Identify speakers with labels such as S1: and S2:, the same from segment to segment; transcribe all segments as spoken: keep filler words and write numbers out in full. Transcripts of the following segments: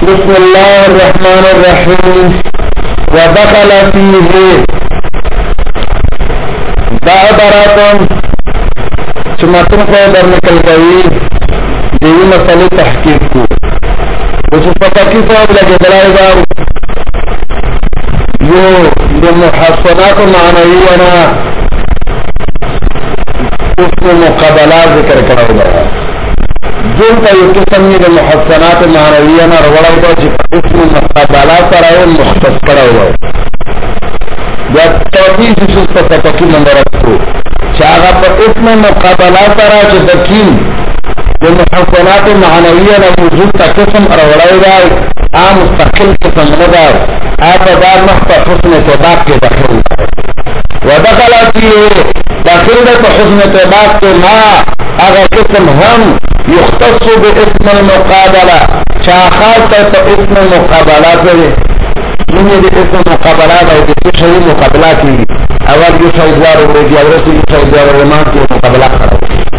S1: بسم الله الرحمن الرحیم ودخل فیه دا عباراتون چه متن کو در نکل گئی دیوی مسئلے تحقیق کو وچه فتاکی صاحب لگے دلائی دا یو دو محسنات معنوینا اس کو مقابلہ ذکر کرو دا دلتا یو قسم د محسنات معنوینا روڑاو دا چه اسم مقابلہ سرائی مختص کرو دا یا توفیز سلطة فتاکی نمبرت کو چه آغا پا اسم مقابلہ سرائی چه دکین د محسنات معنوینا وجود تا قسم روڑاو دا آم مستقل قسم ندا آتا دا مختا حسن تباق کے دخل ودخل فيه داخل دا حسن تباق کے ما آغا قسم هم يختص باسم المقابلة شاخات اسم المقابلة من يدي اسم المقابلة او بسيشه المقابلة کی اول يو شايدوار ورد يورسي يو شايدوار ورمان کی مقابلة خراب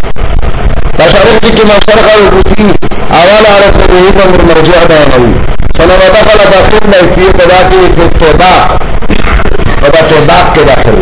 S1: فشارك کی مشارق الوكسي اول عرف بهيب امر مرجع بيانوي سنة ودخل داخل لأسيه تداكي في التباق ودا تباق کے داخل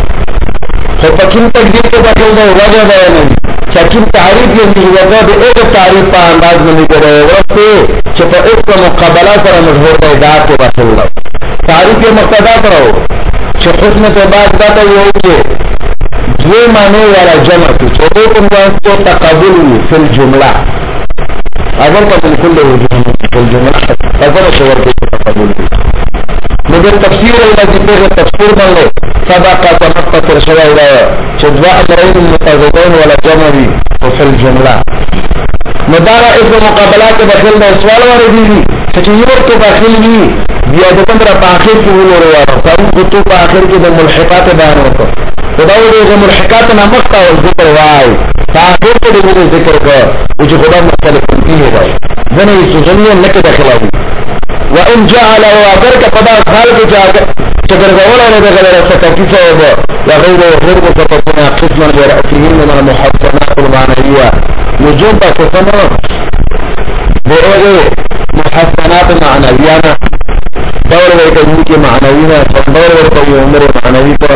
S1: فكم تقدير کے داخل دا وجہ بيانوي چاکیم تعریف یہ مجھوزہ دے ایک تعریف پا انداز میں نہیں کرے وقتے چھپا اس کا مقابلہ سر مجھور پیدار کے بس اللہ تعریف یہ مقتدہ کرو چھ حسن کے بعد داتا یہ ہو کہ دو معنی والا جمع کی چھوٹے کنوانس کو تقابل فی الجملہ اگر کا بالکل دے وجود فی الجملہ اگر شور کے تقابل مگر تفسیر اللہ جتے کے تفسیر بن لے سبقہ سمقہ ترشوہ الہا چدوا امرین متضدین والا جمعی وفی الجملہ مدارہ اس مقابلہ کے داخل میں سوال وارے دیدی سچیور کے داخل بھی بیادتن را پاخر کی بولو روارا فاروق خطو پاخر کی در ملحقات بیان ہوتا خداو دے ملحقات نمکتا والذکر وائی پاخر کے دے ذکر کر وجہ خدا مختلف کنتی ہے بائی ذنہ یہ سوزنیہ نکے داخل آئی وان جعل واغر كقضاء خالق شجر غولا لغير ستكيف وغير وغير ستكون قسما برأسه من المحسنات المعنوية نجوم بكسنا بأغير محسنات معنوية دور ويتجيك معنوية دور ويتجي عمر معنوية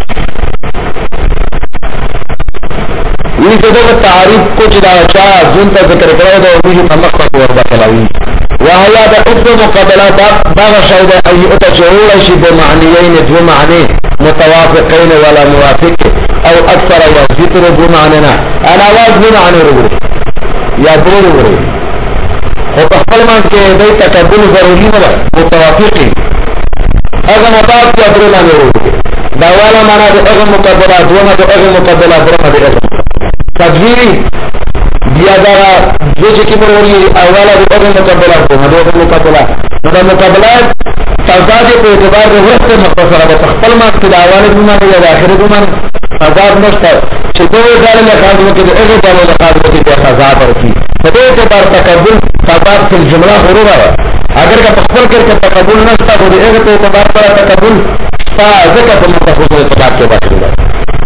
S1: یہ جدو تعریف کچھ داچا جن کا ذکر کرو دو وجہ تمقت وربا کلاوی وهي دا اسم مقابلات باغ شاید ایئتا چهولا شی بمعنیین دو معنی متوافقین ولا موافق او اکثر یا ذکر دو معنینا انا آواز دو معنی رو یا دو رو خو تخفل مان کے دی تقبل ضروری ندا متوافقی اگر مطاق یا دو معنی رو داوالا معنی دو اغم مقابلات دونا دو اغم مقابلات درما دو اغم تدویری بیا دارا جو چکی پر ہوئی اولا دو اغم مقابلات دو دو اغم مقابلات مدى مقابلات تضاد پر اعتبار دو وقت مختصر ابا تخفل مات کی دعوانی دومان یا داخر دومان تضاد مشتر چه دو ازال لخاظ وکی دو اغم جالو لخاظ وکی دو تضاد رکی مدى اعتبار تقبل تضاد فی الجملہ غرور آیا اگر کا تخفل کر کے تقبل نشتا تو دو اغم اعتبار پر تقبل فازکا پر متخصر اعتبار کے باقی دا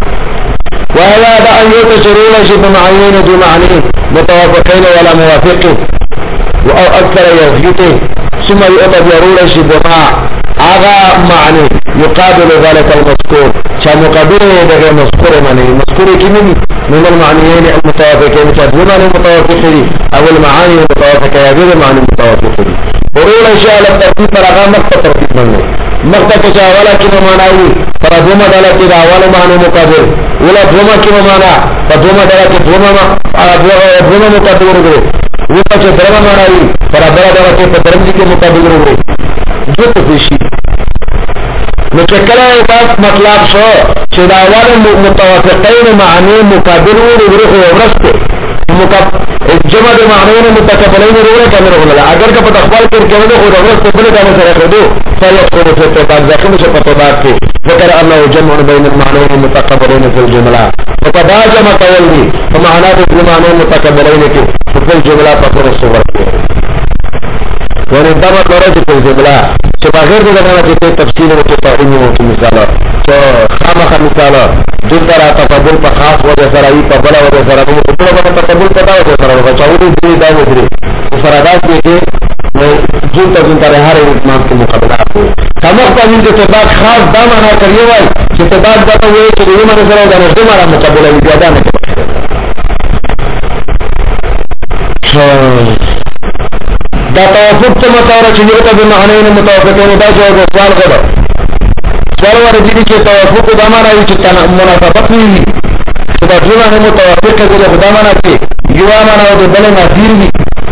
S1: وهذا دا ان يتشرون شبه معين دون معنى متوافقين ولا موافق او اكثر يثبته ثم يؤتى بيرون شبه ما آغا معنى يقابل ذلك المذكور شا مقابله ده مذكور معنى مذكور كمين من المعنيين المتوافقين كدون معنى متوافقين او المعاني المتوافقة يجب معنى متوافقين ورون شاء للترتيب پر آغا مقتا ترتيب منه مقتا کچا اولا کم معنی پر دوما دالا کی دا اولا معنی مقابل اولا دوما کم معنی پر دوما دالا کی دوما دوما مقابل رو گئے اولا چه درما معنی پر درما دالا کی پر درم جی کے مقابل رو گئے جو تفیشی نچکلہ ایتاس مطلب شو چه دا اولا متوافقین معنی مقابل رو گئے ورستے جمع دے معنیون متقبلین روڑے کامل ہونا اگر کا پتہ اخبار کر کے ودو خود اغرس تبلے کامل سر اخردو فیت خود سے تباق ذاکم سے پتباق کے ذکر اللہ جمع بین المعنیون متقبلین فی الجملہ فتبا جمع قول دی فمعنا دے معنیون متقبلین کے فی الجملہ فقر الصغر کے یعنی دمہ قرآن فی الجملہ چپا غیر دے دمانا چکے تفصیل و تفاہمی ہوتی مثالا چو خامخ مثالا جن در تقبل پا خاص وجہ سرائی پا بلا وجہ سرائی پا بلا تقبل پتا وجہ سرائی چاہو دی دی دا وجہ سرادات دیکھے جنتا جنتا رہا رہے اتمام کے مقابلات ہو سمجھتا ہوں کہ تباق خاص دامانا کریے وائی کہ تباق داتا ہوئے کہ یہ من سر ہوگا نشدے مارا مقابلہ بھی پیادا نہیں دا توافق تا مطورا چلیتا بمعنین متوافقین دا جواب سوال غدا سوال وارد دیدی کہ توافق دامانا ہوئی چی مناسبت نہیں کہ دا جواب متوافق کردی خدامانا چی یوامانا ہو دے بلے نظیر بھی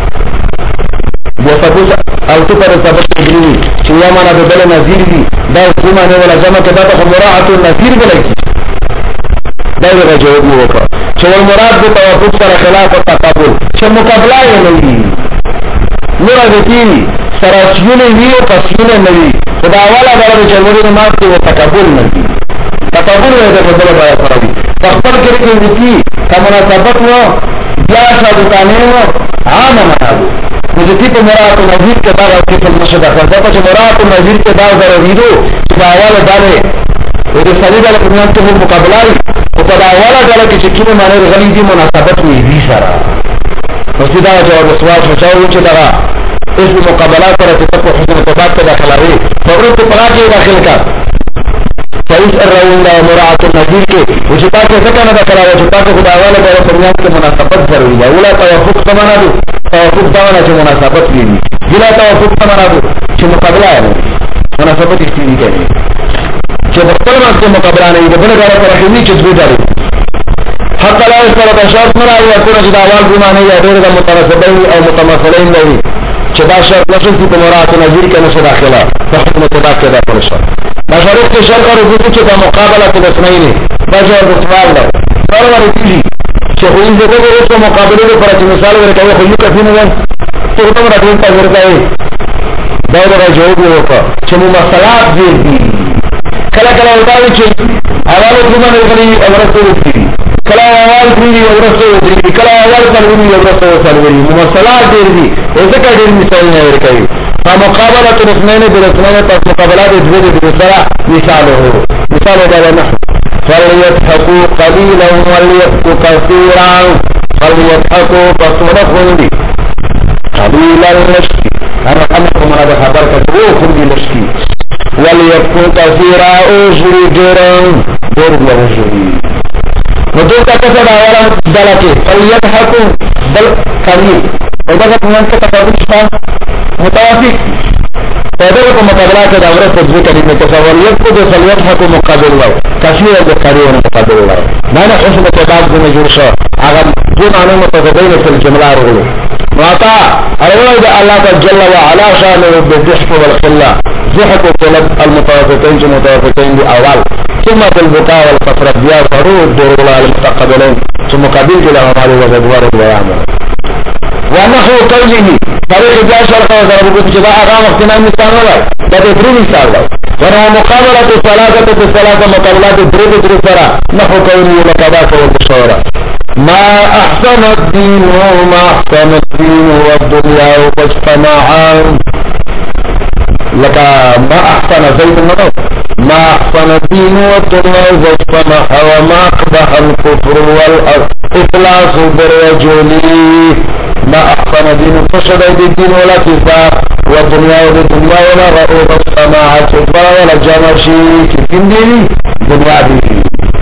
S1: یا سبوس اوتو پر سبت اگریوی چی یوامانا دے بلے نظیر بھی دا سیمانے والا جمع که دا تا مراعت النظیر بلے کی دا دا جواب موقع چی والمراد دے توافق سر خلاف و تقابل چی مقابلہ یا نہیں نورا دیتی سراسیون وی و قصیون نوی خدا والا دارا چلوری نماز کی و تقابل نوی تقابل وی دا فضل بایا سراوی تخبر کرکی دیتی کمناسبت و بیا شادتانے و عام منادو مجھتی پا مراعت و نظیر کے باغ اس کی فلمشد اخر دا پا چه مراعت و نظیر کے باغ ضروری دو خدا والا دارے و دی صلیب علیہ السلام کے مقابلائی خدا والا دارا کی چکین مانے غلی دی مناسبت وی دی سرا وسیدہ جواب سوال شچاو چه دارا اس مقابلات پر اتفاق حسن اتفاق کا داخل آئی فقرد تو پڑا کے داخل کا فإس الرؤون لا مراعات النظیر کے وجتا کے ذکر نہ داخل آئی وجتا کے خدا والا دارا فرمیان کے مناسبت ضروری ہے اولا توافق سمانا دو توافق دانا چه مناسبت لیلی جلا توافق سمانا دو چه مقابلہ ہے مناسبت استیدی کہنی چه بطل مات کے مقابلہ نہیں بطل دارا پر اخیمی چه دو دارو حق لا يسرد شرط مرأي يكون جدا أول بمعنى يدير دا متناسبين أو متماثلين له جدا شرط نشل في مراعاة نظير كنش داخلة فحكم تباك كذا كل شرط مشارك في شرط ربوطي جدا مقابلة الاسمين بجوة بسوال له سوال ورسيلي شخوين جدا برسو مقابلة فرات مثال ورکاوه خيو كثين وان تغتم رجل تغرقائي دور جواب وقا چه ممثلات دیر دی کلا کلا اتاوی چه اولو کمان اغلی اورستو اتری کلا اول کلی اورستو اتری کلا اول سلوری اورستو سلوری ممثلات دیر دی ایسا کا دیر مثال نہیں رکھائی فمقابلة الاسمين بالاسمين پس مقابلات اجبید بسرع مثاله مثاله دادا نحو فليضحكوا قليلا وليبكوا كثيرا فليضحكوا فصدقوا دي قليلا لشكي انا قمكم انا بخبر كتبو خردي لشكي وليبكوا كثيرا اجري جرم برد لغجري ودوك كسد اولا دلكي فليضحكوا بل قليل وده كمان كتفاضل شفا متوافق فدغه په مقابله کې دا ورته تجربه کوي چې تصوریت کو د صلیت حق مقابل وای کثیر د قریون مقابل وای نه نه حسن تباق د مجور شو هغه دون انه متقدمین فی الجمله رغلو ماتا اول د الله جل وعلا شانه بالضحك والخلا ضحك طلب المتوافقين المتوافقين باول ثم بالبكاء والكثره بیا فرود دور المتقبلين ثم مقابل لهم على وجوار ويعمل ونحو قوله طريق جاء شرقه وضربه بجباء أغام اختنام مثال ولا ده دري مثال ولا ونحو مقابلة الثلاثة بالثلاثة مقابلات دري دري سرا نحو قوله لكذاك والبشورة ما أحسن الدين وما أحسن الدين والدنيا واجتماعا لك ما أحسن زيد النظر ما أحسن الدين والدنيا واجتماعا وما أقبح الكفر والإفلاس بالرجل ما أحسن دين فشد الدين ولا كفا والدنيا والدنيا ولا رؤوب السماعة كفا ولا جمشي كفين ديني دنيا ديني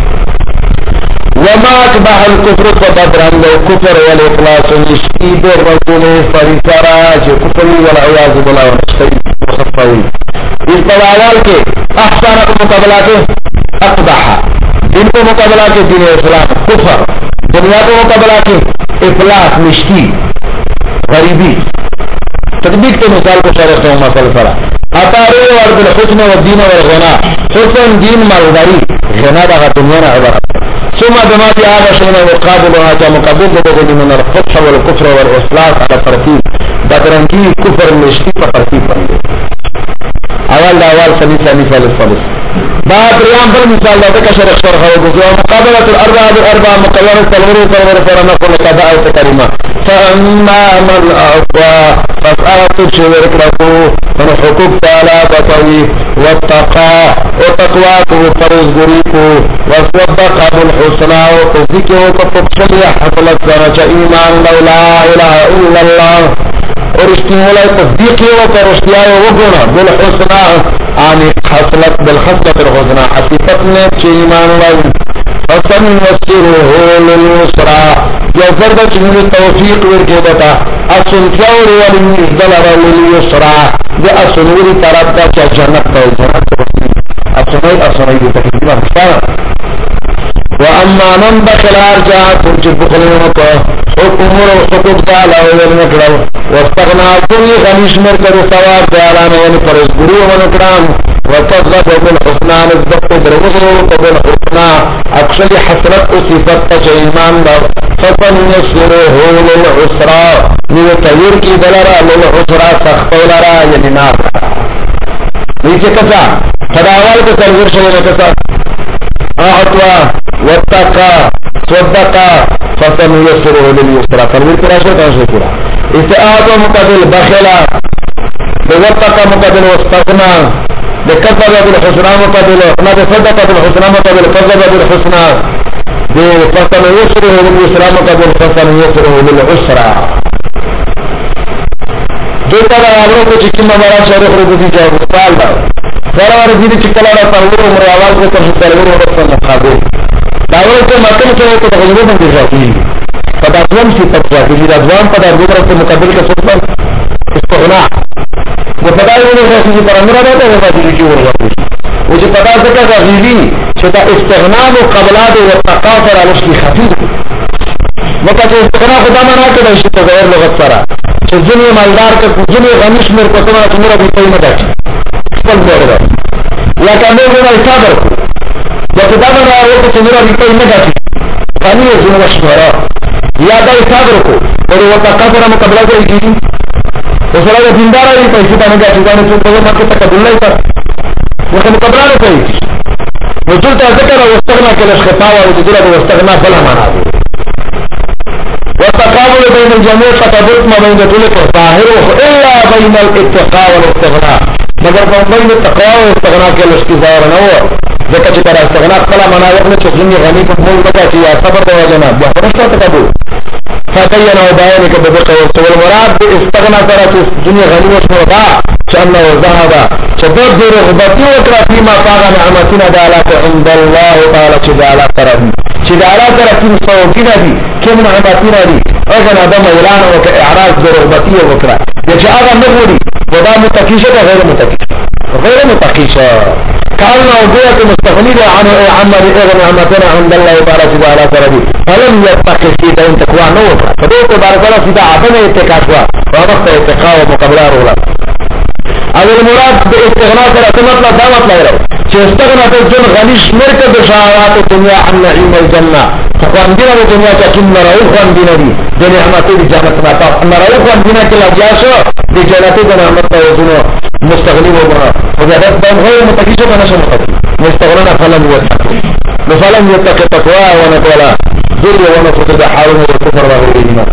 S1: وما أكبح الكفر فبدران لو كفر والإخلاص نشكيد الرجل فرسراج كفر والعياذ بالله ونشتري مخفوي استوالال کے احسان مقابلات اقبح دین کو مقابلات دین اسلام کفر دنیا کو مقابلات افلاس نشکی غریبی تطبیق تو مثال کو شرح ہوں مثال فرا اطارے ورد الحسن والدین والغنا حسن دین مالداری غنا دا دنیا نہ عبارت ثم دماغی آغا شئنا وقابلها تا مقابل دبغلی من الفتح والكفر والإصلاح على ترتیب بدرنگی کفر نشکی پر ترتیب بندے اول دا اول ثانی ثانی ثالث ثالث بعد ریان پر مثال دا کا شرح شرح ہو گیا مقابلة الاربع بالاربع مقابلة الوري فرور فرنا كل قضاء كريمة فاما من اعطى فسألت شرك له من حقوق تعالى بطوي واتقى وتقواك وفرز بريك وصدق بالحسنى وقفك وكفك شليح حصلت سنة ايمان لو لا اله الا الله ورشت نیولای تصدیق یو کرشتیا یو وګونه بل حسنا ان حصلت بالخصلت الحسنا حقیقت نے چې ایمان وای فسن یسره لليسرى یو فرد چې توفیق ورکړي دتا اصل څور ولې دلر لليسرى د اصلوري طرف ته جنت ته جنت اصلي اصلي د تکلیف ښه واما من بخل ارجع ترج بخلونك حكم وحقوق تعالى ونكرم واستغنى كل غنيش مركز ثواب تعالى ونفرز قروا ونكرم وتضغط بالحسنى نسبت بالرسل بالحسنى اكشل حسرت صفت ایمان فطن يسره للعسرى لتغير کی دلرا للعسرى سخت لرا ينار نیچے کسا تداوال کو تنظر شوئے کسا اعطوا واتقى صدقا فسن يسره لليسرى فرمي كراشة تنشي كرا استعاطوا مقابل بخلا بواتقى مقابل واستغنى بكذب بالحسنى مقابل ما بصدق بالحسنى مقابل كذب بالحسنى فسن يسره لليسرى مقابل فسن يسره للعسرى دوتا دا آورو کو چکی مبارا شارخ رو دی جاو سال دا سرور دیدی چکلا دا تنور عمر آواز کو تنشی تلور رسل مقابل داورو کو مکم چلو کو تغیرو بندی شاکی پدا دوام سی پت شاکی جی دا دوام پدا دو طرف سے مقابل کا سلطان استغناء وہ پدا ایونو شاکی جی پر امرا دا تا وہ دیدی کی ورغا وہ جی پدا سکا غیلی چتا استغناء مقابلہ دے واتقا سر علشکی خفیز مکا چه استغناء خدا منا کدا شی تغیر لغت سرا چه جنی مالدار که جنی غمیش میر کتنا چمورا بیتای مداچی سپل بورده لکه میگه مال صبر کو لکه دا منا آوه که چمورا بیتای مداچی فانیه جنو مشمورا یا دای صبر کو اور واتقا سرا مقابلہ جائی کی وصلا دا زندارا لی پیسی تا مداچی دانے چون تغیر مکه تقبل لی تا وقت مقابلہ لی پیسی وجلتا ذکر واستغنا کلش خطاوة وجدلا واستغنا بلا منا دے والتقابل بين الجميع فتبط ما بين ذلك ظاهره الا بين الاتقاء والاستغناء مگر بين التقوى والاستغناء کے لشکی ظاہر نہ ہوا ذکر چکر استغناء قلع مناوق نے چکنی غنی کو مول بتا چیا صبر دو جناب یا فرشتہ تقابل فتین و بیانی کے بدقہ والمراد باستغناء ترى دنیا غنی وشمرضا چانه وزهدا چدد رغبتی وکرا فيما طاغ نعمتنا دالات عند الله تعالى چدالات ترى چدالات ترى كم صوتنا دي كم نعمتنا دي اذن ادم اعلان وك اعراض برغبتی وکرا يجي اغا نغوري ودا متقیشة غیر متقیشة غیر متقیشة كأنه وضيعة مستغنية عن عمل اغن نعمتنا عند الله تعالى چدالات ترى دي فلم يتقي سيدا ان تقوى نوكرا فدوك بارك الله سيدا عدم اتقاشوا ومقت اتقاء ومقابلة رغلا او المراد باستغناء سره مطلب دا مطلب راو چې استغناء ته جن غنیش مرکز شهوات دنیا عن نعیم الجنه فقاندنا د دنیا چې کوم راو قاندنا دي د نعمت د جنت نه تاسو راو قاندنا کې لاجاسو د جنت د نعمت ته ودونو مستغنی وګړه او دا د غیر متکیشه باندې شمه مستغنى فلم يتقي فلم يتقي تقوا ونقولا ذل ونفق د حرم والكفر وغيرهما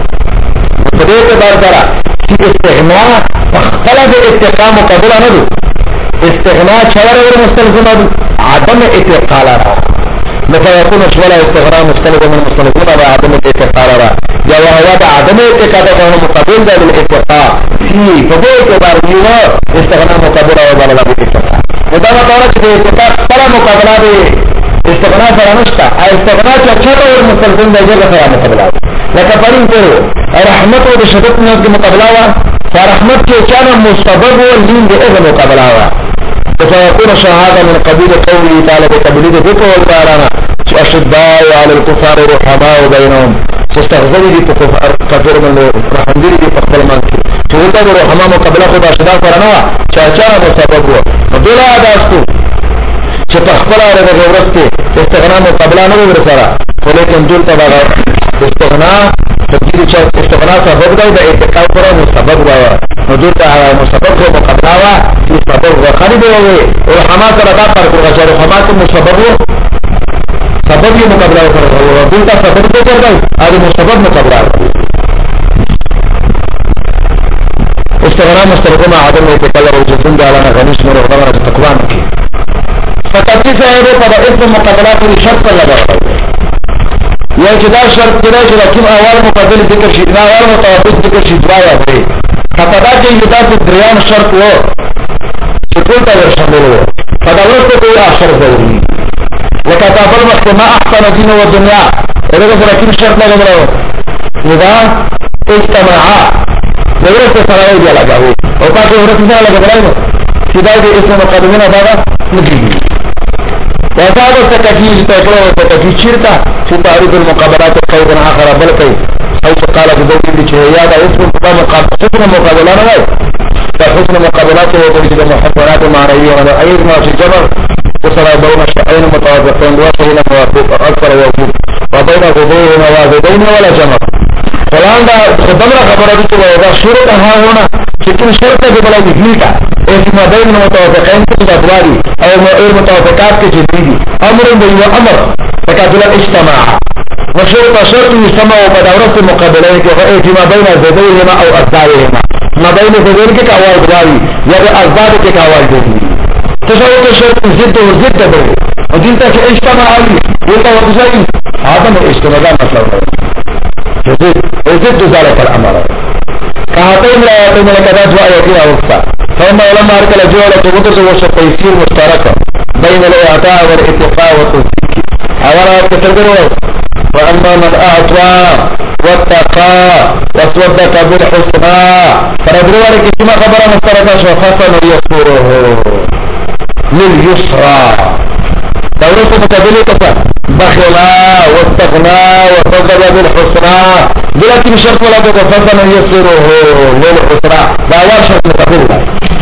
S1: فدې ته بار درا چې استغناء خلد اتقاء مقابل نه دي استغناء چور اور مستلزم عدم اتقاء لرا مثلا يكون شولا استغناء مستلزم من مستلزم على عدم اتقاء لرا يا وهو عدم اتقاء ده مقابل ده بالاتقاء في فبوت بارنيو استغناء مقابل او بلا اتقاء ودا ما تورا چې اتقاء سره مقابله دي استغناء سره نشته استغناء چې چور اور مستلزم ده جګه سره مقابله لکه پرین ته رحمت او شدت نه مقابله وا فرحمت کے چانا مستبب و لین دے اذن و قبلاوا فسيكون شهادة من قبيل قوله تعالى بقبلية ذكر والبارانا اشداء على الكفار رحماء بينهم تستغذري دي كفر من رحمدري دي فقبل منك تقولتا برحماء مقبلة خود اشداء فرنوا چاچانا مستبب و دولا اداستو چه تخبر آره ده غورسته استغناء مقبلة نو برسارا ولیکن دولتا باغا استغناء تبدیل چا استغناء سبب دا دا اتقاء کرا مستبب دا نجور دا مستبب کو مقبلاوا مستبب وخاری دا ہوئے اور حما سر ادا پر کرگا چا رحما کو مستبب سبب یہ مقبلاوا کرگا دول تا سبب کو کرگا آدھے مستبب مقبلاوا استغناء مستبب ما عدم اتقاء لرو جسن دا علانا غنیش من رغبانا تقوان کی فتاتی صاحبه پا دا اسم مقبلہ پوری شرط پر لگا یا چې دا شرط کړه چې کوم اول مقابل ذکر شي دا اول متوسط ذکر شي دوا یا دی کپدا کې یو تاسو دریان شرط وو چې ټول ته ورشامل وو په دا ورته کوي اخر ضروري وکتاب المحکمه احسن دین و دنیا دغه سره کوم شرط نه غواړو اذا اجتماعا دغه سره یې لګاوي او تاسو ورته نه لګاوي چې دا د اسم مقدمه نه دا نګي وصاب التكفير تقرأ التكفير شرطة في تعريف المقابلات قيد آخر بل قيد حيث قال بذلك بشهيات اسم حسن مقابلات غير فحسن مقابلات وتجد محفرات معنوية وأيضا ما في جبر وصل بين الشيئين متوافقين وشهين موافق أكثر ووجود وبين غضوهما واجدين ولا جمر فلان دا خدمنا خبرات وإذا شرطها هنا شكل شرطة بلا جديدة اسم بين المتوافقين كتب أدواري او المتوافقات كجديدي امر بيو امر تكادل الاجتماع وشرط شرط يسمى وبدورة المقابلين كما بين زديهما او أزدارهما ما بين زدين كاوال دواري يعني أزدار كاوال دواري تشعر شرط زد وزد بي ودينتا كاجتماع علي ويتا وقزائي عدم الاجتماع ده مطلب زد وزد ذلك الامر كهاتين رأياتين لكذات وآياتين أوسطا فإما علماء أركل جوالة مدرس وشفيسير مشتركة بين الإعطاء والإتقاء والتصديق أولا تتبروا وأما من أعطى واتقى وصدق بالحسنى فنبروا لك كما خبر مشتركة شخصا يسره لليسرى دورة متبلي كفا بخلا واستغنى وصدق بالحسنى دلوقتي بشرط ولا تتفضل ان يسره للحسنى باور شرط متبلي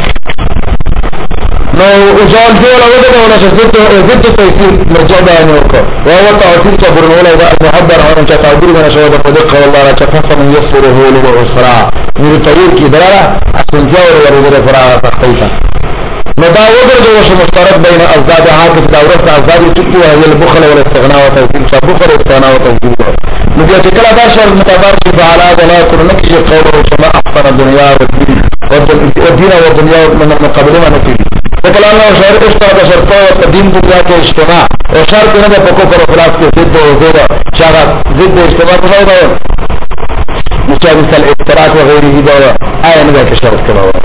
S1: نو اجال جول وجد ولا شزت زد تيسير مرجع بيان وكو وهو تعطيل صبر ولا اذا محضر عن تعبير من شهود صدق والله لا تفضل ان يسره للحسنى من الطريق کی دلاله اصل جاور ولا بدر فرا تخيفا مداوده جو مشترك بين ازداد عاقب دورة ازداد تكتو وهي البخل والاستغناء وتوكيل بخل والاستغناء وتوكيل نبي تكلا داشر متبارك فعلا ولا كرنك قوله كما احسن الدنيا والدين والدين والدنيا من المقابلين نتيجه فكلا الله شرط اشتراك شرطه والدين دنيا کے اجتماع وشرط نبي بكفر وخلاف کے ضد وزيد شرط ضد اجتماع فضاوده مشابه الاشتراك وغيره دولة آية نبي كشرط كما هو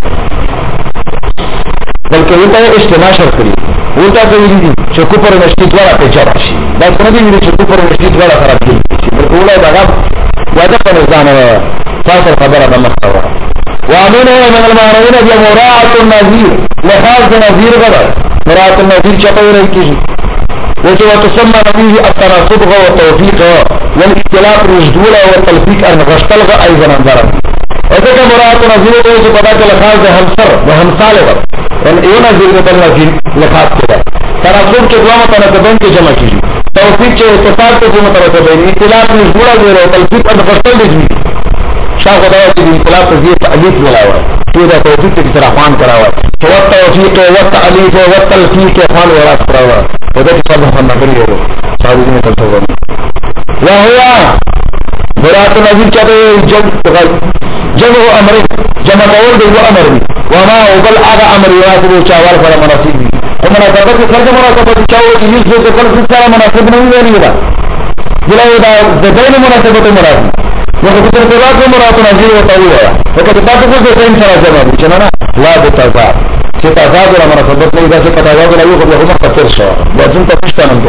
S1: بلکې وتا اجتماع شرط کړی وتا ته ویلي دي چې کوپر نشټي دواړه په چا شي دا څنګه دي چې کوپر نشټي دواړه خراب دي بلکې ولا دا واده په ځان تاسو خبره ده مخاوه وامنه من المعنوين بمراعاه النذير لخاص النذير غدا مراعاه النذير چاته ورای کیږي وجه وتسمى نبيه التناسب والتوفيق والاختلاف الرجدول والتلفيق المغشتلغ ايضا انظر وذلك مراعاه النذير وجه پتا چل خاص ده همسر ده همساله یو نظیر بل نظیر لخاص کده تناسب کے دو متناسبین کے جمع کیجئے توفیق کے اتصال کے دو متناسبین اختلاف میں جوڑا گیا ہے تلفیق اور مفصل دیجئے شاہ خدا کی اختلاف تزیہ تعلیف ملا ہوا ہے یہ توفیق کی طرح خوان کرا ہوا ہے تو توفیق و تعلیف و تلفیق کے خوان وراث کرا ہوا ہے وجہ کہ سب ہم نظری ہو صاحب نے تصور یا ہوا برات نظیر چاہتے جب جب وہ امر جمع قول دے وہ امر وما وبل اغا امر يواسب چاوال پر مناسب دي ومناسبت فرض مناسبت چاو دي هیڅ څه کول څه سره مناسب نه وي نه دا بلای دا د دین مناسبت مراد نو په تر څو راځي مراد نظیر وته وي وکړه تاسو په دې څنګه سره جواب دي چې نه لا د تضاد چې تضاد له مناسبت نه دا چې تضاد له یو خو هم خطر شو دا څنګه پښتنه نه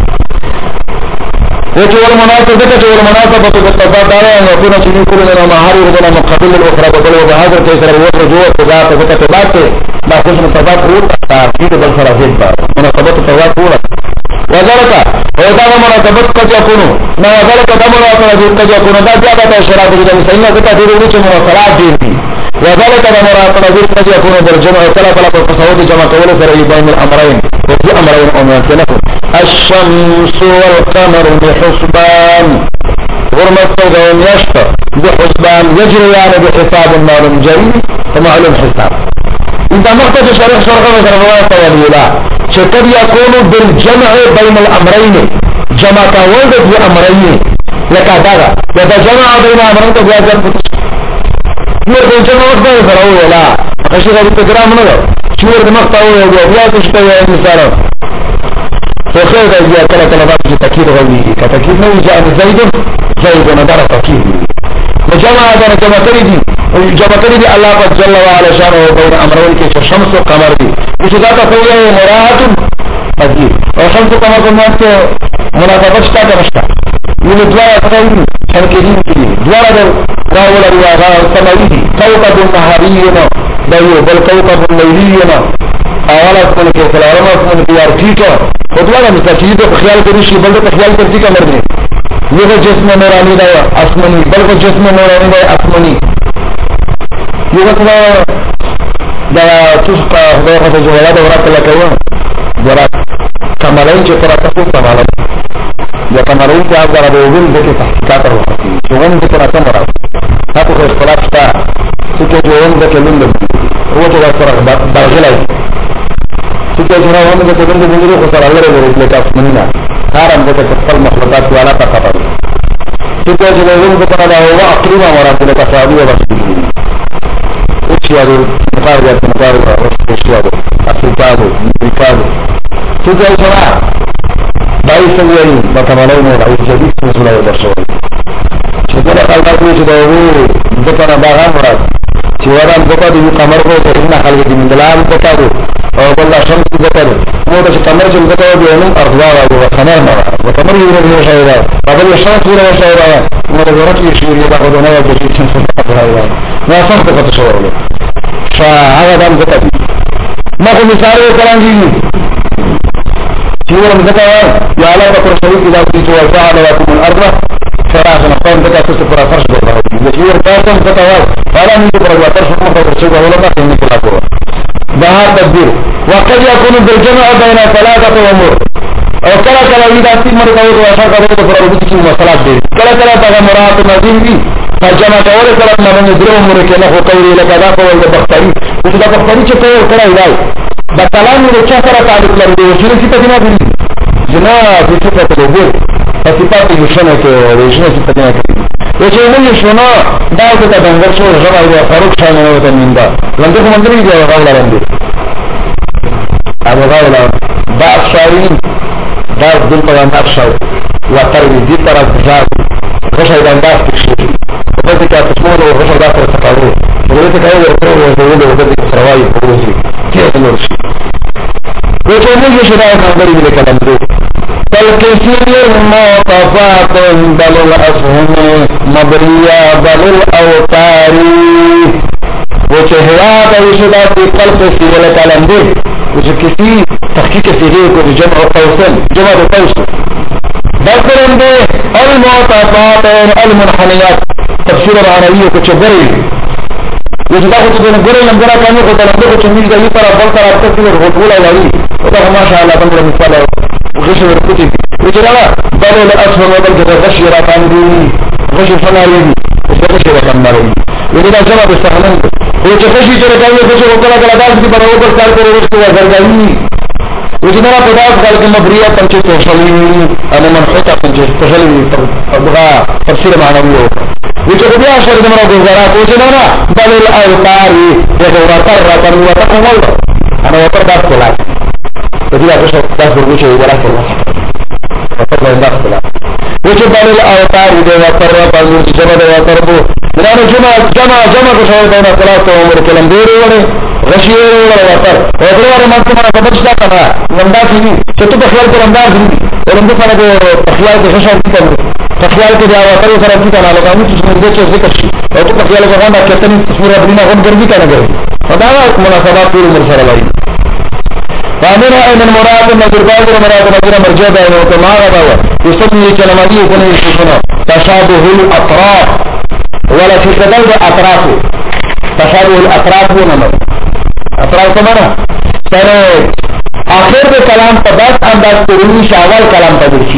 S1: وجه المناسبة وجه المناسبة بالتضاد على أن يكون شيء كل من المعارض ولا مقابل الأخرى بدل وبهذا كيسر الوجه جوه تضاد وكتبات ما كنت التضاد قول تعقيد بالخرافين بار مناسبة التضاد قول وذلك وإذا مناسبة قد يكون ما وذلك دمر وقد يكون ذا جابة الشراب جدا سيئنا بتأثير وجه مراسلات ديني وذلك دمر وقد يكون بالجمع وثلاث لك التصوت جمع قول سرعي بين الأمرين وفي أمرين أمانتنكم الشمس والقمر بحسبان غرمت صدعون يشفى بحسبان يجريان بحساب معلوم جري ومعلوم حساب انت مختج شرح شرح وشرحوات وليلا شكد يكون بالجمع بين الأمرين جمع تولد بأمرين لك دادا لذا جمع بين أمرين تبياجر فتش يقول جمع وقت يفرعو ولا خشير هذه التقرام نظر شور دمقتعو وبياتش تبيا المسارة وخير ذا إذا كلا طلبات في تكيد غويه كتكيد نوي جاء زيد زيد ندار تكيد وجمع هذا جمع تريدي جمع کړی دی الله پاک جل وعلا شانه او بین امرون کې چې شمس او قمر دي چې دا تاسو یې مراد پدې او شمس او قمر کومه مناسبت شته کنه یو دوا تاسو څنګه دي دوا د راول او هغه سموي دي کوكب النهاريون دا یو بل کوكب الليليون اوله څنګه کې کلارما څنګه یار ٹھیک ہے خدای دې مستقید په خیال کې شي بل په خیال کې څنګه مرګ یو جسم نورانی دا آسمانی بل کو جسم نورانی دا آسمانی یو څه دا تاسو په هغه د جوړه د ورته لکه جرا کمالای چې پر تاسو کمالای یا کمالای چې هغه د وګړو د تحقیقات ورته چې وګړو د تاسو مراد تاسو خو خلاص تا چې جوړون د کلم د وته سره برغلای چې جوړون د کلم د وګړو خو سره لري د تاسو مننه هرم د خپل مخلوقات والا په خبره چې جوړون د کله او اقریبا مراد د تفاعل او رسول Uciado, Macario, Macario, Uciado, Africado, Africado. ¿Tú qué has hecho? Vais a ver, va a caminar en la isla de Isla de Barcelona. Si tú la calmas de ese de hoy, de para bajar, si ahora un poco de un camargo de una calidad de Milán, un poco, o con la sombra de poco, no te camargo de un poco de un arduado, de camargo, de camargo de una saída, para ver la sombra de una saída, no de verdad que si yo bajo de nada de si se está para allá. No hace poco de solo. فهذا دام ذكر ما هو مثال كلام دي شيء من ذكر يا الله بكر شريك إذا كنت وفعل لكم الأرض فراغ نقوم ذكر تسفر فرش بالله يشير كاسم ذكر فلا من ذكر الوتر شكما فرشوك ولا ما كن نقول أقوى ظهر تدبير وقد يكون بالجمع بين ثلاثة أمور او کله کله وی دا چې مرګ او واشا کوي په اړه د څه مسلات دي کله کله دا مراد نظیم دي فجمع کول کله باندې درو مور کې نه کوي لکه دا کول د بختري چې دا بختري چې کوي کړه دی دا کلام د چا سره تعلق لري چې څه په دې نه جنا د څه په دې وګور په صفات یې شنه کې ورېښنه څه په دې نه چې موږ شنو دا د دنګر شو ژبه د فاروق شانه وته مندا لنده کوم درې دی هغه لاندې هغه غواړي دا شاعرین دا دل په انداز شو وتر دې تر ځای غشای د انداز کې شي په دې کې تاسو مو غشای دا تر تکاو ورته ته کوي ورته ورته ورته دې سروای په وځي کې نور شي وته موږ شي دا خبرې دې کلام دې تل کثیر موقفات بل الاسهم مبریا بل الاوتار وچه هوا دا وشدا دې قلب سیل کلام دې وچه کسی تحقیق سیغه کو جمع قوسن جمع قوسن بذكرن دے المعطفات المنحنیات تفسیر العنویه کو چبری وجه دا خود دې ګورې لمګرا کانو خو دا له چې موږ دې پر خپل طرف ته څنګه غوړولای لري دا ماشاء الله بل مثال وغشي ورکوتي وجه دا بل الاسفر وبل كده غشي را باندې غشي فناري غشي را باندې وجه دا جواب استعمال وجه غشي چې راځي غشي وکړه کله دا چې په اوپر کار کوي ورته ورګایي وجه دا په داس کال کې مبریا پنځه توشلي انا منحوته پنځه توشلي په تفسیر معنوي وجه بیا شر د مرګ غزارات وجه نه بل الاوتار دغه ورتر راته ورته مول انا ورته داس کلا په دې هغه څه تاسو ورته ورته ورته ورته وجه بل الاوتار دغه ورتر راته جمع د ورتر بو نه جمع جمع جمع کو شوی دا ثلاثه عمر کلم دی وره غشي وره ورتر او دغه مرته ما خبر شته کنه لندا کی چې ته په خیال کې انداز دي ورنده سره په خیال کې شې شې په خیال کې دا ورتر سره چې کنه لګاوي چې موږ چې ذکر شي او ته په خیال کې غونډه کې تنه تصویر بنا غون ګرځي کنه ګرځي خدا مناسبات ټول مر سره لای فامنا ان المراد نظر بعض المراد نظر مرجع ده او كما غدا يسمي كلماتي يكون يشوفنا تشابه الاطراف ولا في كذا الاطراف تشابه الاطراف ونمر اطراف كمان سر اخر د کلام په داس انداز پرونی شاول کلام ته ورشي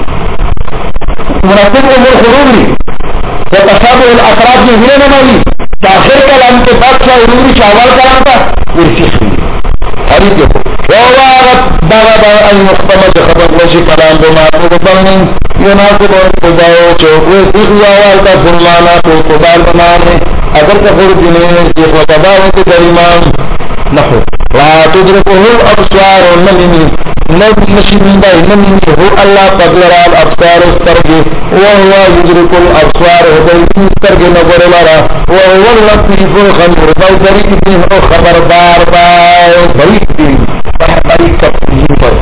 S1: مناسب امور ضروري وتشابه الاطراف نه نه مالي اخر کلام کے بعد ضروري شاول کلام ته ورشي حدیث ووارد بغض المختمس خبر وشي كلام بمعنى بطلن يناسب ارتداء چوکوه سیخویا والتا فرمانا تو قبال بمعنى اگر تخور جنین سیخ وطباوت در امام نحو لا تدركه الابصار والنمين نو نشمین دا انمی هو اللہ قدر الابصار استرگی وهو یدرک الابصار هدی استرگی نگر لارا وهو اللطیف الخبیر دو بریک دی ہو خبردار بائی بریک دی بریک کپتیجی پر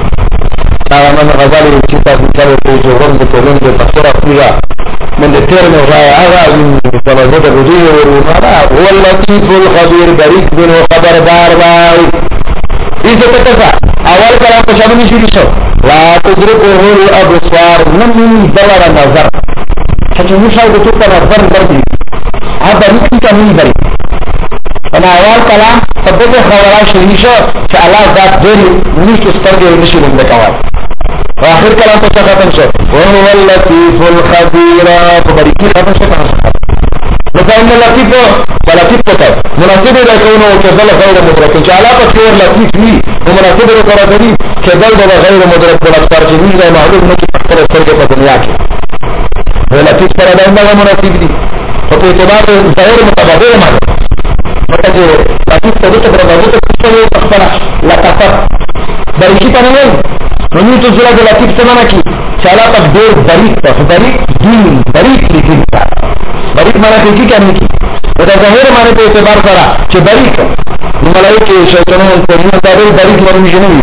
S1: من غزالی چیتا بیچاره پیجو غرم بطولون دی تخصر اصلیگا من دی تیرم رای آغا من تمزد بجوی ورمانا هو اللطیف الخبیر بریک دی ہو خبردار بائی ایسے تکسا اول کلام پشامنی شروع شو لا تدرکه الابصار من دور نظر چچو مشاو دو کا نظر بردی آپ بریکی کا نہیں بری انا اول کلام تبدو خورا شروع شو چه اللہ ذات دیری نیش استرگی نشی لندکوال واخر کلام پشا ختم شو وهو اللطیف الخبیر بریکی ختم شو تحصل فإن اللطيف ولطيف تكر مناسب لكونه كذل غير مدرك جعلاء خير لطيف لي ومناسب لكراتني كذل غير مدرك والأكثر جميل زي معلوم نكي تختر السرقة في الدنيا ولطيف ترى دائما مناسب لي ففي اعتبار ظاهر متبادل معه متجه لطيف تدوت برضاوت تستوي تختلح لطفر بريكي تنوين ونی تو سورة لطيف سمانا کی چالا تک دیر بریک تا بریک دین بریک لیکن تا بریک مانا تیکی کرنی کی ودا ظاہر مانا پہ اعتبار کرا چه بریک ملائک شیطانوں انترین تابر بریک مرمی جنوی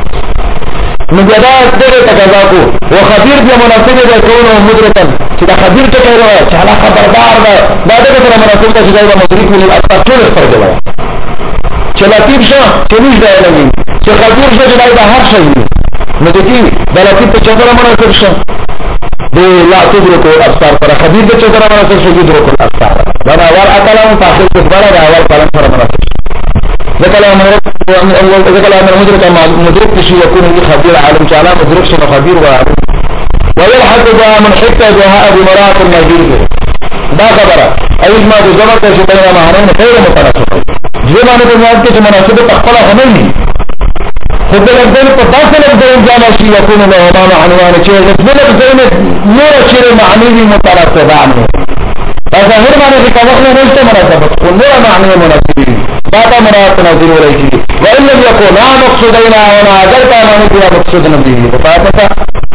S1: مجدا دیر تکازاکو و خبیر بیا مناسب دا کونو مدرکن چه دا خبیر تو کہہ رہا ہے چالا خبردار دا دا دا دا مناسب دا چه دا مدرک من الاسفر چون اس پر جلائے چه لطیف شا چه نیش دا علمی چه خبیر شا جلائے دا هر شایی ندکی دلطیف په چوکره مناسب شو دی لا تدرکو الابصار پر خبیر په چوکره مناسب شو یدرکو الابصار دا اول اکلام په اخر کې بڑا دا اول کلام سره مناسب ذکر امر اول ذکر امر مدرک مدرک شي يكون لي خبير عالم تعالى مدرك شي خبير وعالم ويلحق بها من حتى جاء بمراءة المجيد دا خبره ایز ما دو زبط شي بین معنی غیر متناسب زمانه په میاد کې مناسب تخپل همي خود لفظین پا داخل لفظین جانا شی یکون لهما معنوان چه لفظین لفظین نور چیر معنی مترتبان فظاهر معنی که وقت نشته مناسبت خود نور معنی مناسبی باتا مناسب نظر ولیکی وإن لم يكون لا مقصودين ونا اگر کا معنی کیا مقصود نبی فاتتا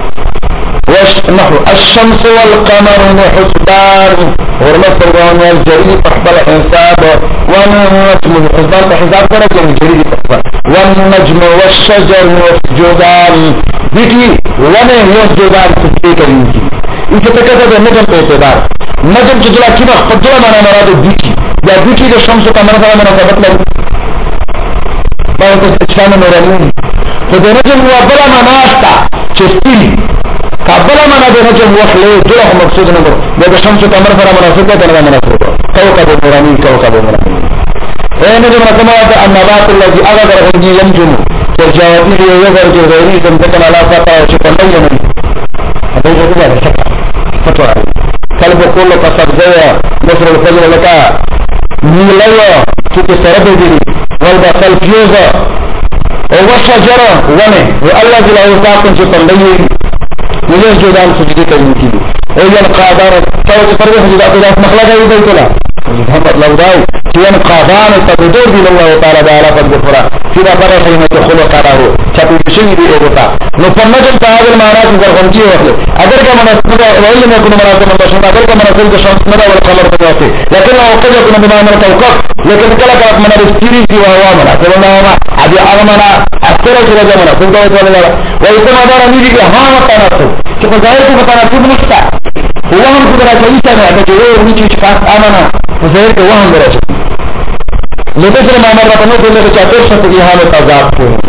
S1: نحو الشمس والقمر حسبان ورمت فرقان والجريد تقبل حساب ونجم حسبان تحساب فرق الجريد تقبل والنجم والشجر والجدال دیکھی ونه والجدال سجدے کریں کی ان کے تکتب نجم پہ اعتبار نجم چجلا کی وقت فجلا مانا مراد دیکھی یا دیکھی جو شمس کا مرد مناسبت لگ باید اچھان نورانون تو دے نجم ہوا بلا مناستا چستی قابل مانا دے نجم وخلے جلح مقصود نظر لیکن شمس کمر فرا مناسب ہے تنگا مناسب ہے کوکب مرانی کوکب مرانی اے نجم رکمات النبات اللذی اغدر غنجی ینجم ترجاوتی لیے یگر جو غیری زمدکن علا فتا وشکن لئی نئی ابو جدو ہے شکا فتوہ قلب کل کا سبزیہ مصر الفجر لکا نیلیا کیونکہ سرب دیری والبا سلفیوزا وشجر ونه والله جل وعلا شکن لئی مليون جودان سجدي كريم كيلو ايان قادار تو فرض سجدات الله مخلوق اي بيت الله محمد لو داي كيان قادان تدور دي الله تعالى تعالى قد غفر كذا بره كلمه خلق قراره چاپي شي دي وتا نو پنجل تعال المعراج درغمتي وخه اگر کا مناسب ولا ما يكون مناسب مناسب اگر کا مناسب جو شمس مدى والقمر بتاعته لكن لو قد يكون بما من توقف لكن كلا كانت من السيري في وهوامنا كما ما ابي اغمنا اكثر جمعنا كنت ولا ويكون دار نيجي ها متناسب کہ ظاہر کو متناسب نشتا وہم کو ذرا صحیح ہے کہ وہ نیچے چاس امانہ ظاہر کہ وہم ذرا لیکن میں امر رہتا ہوں کہ میں چاہتا ہوں کہ یہ حالت عذاب کو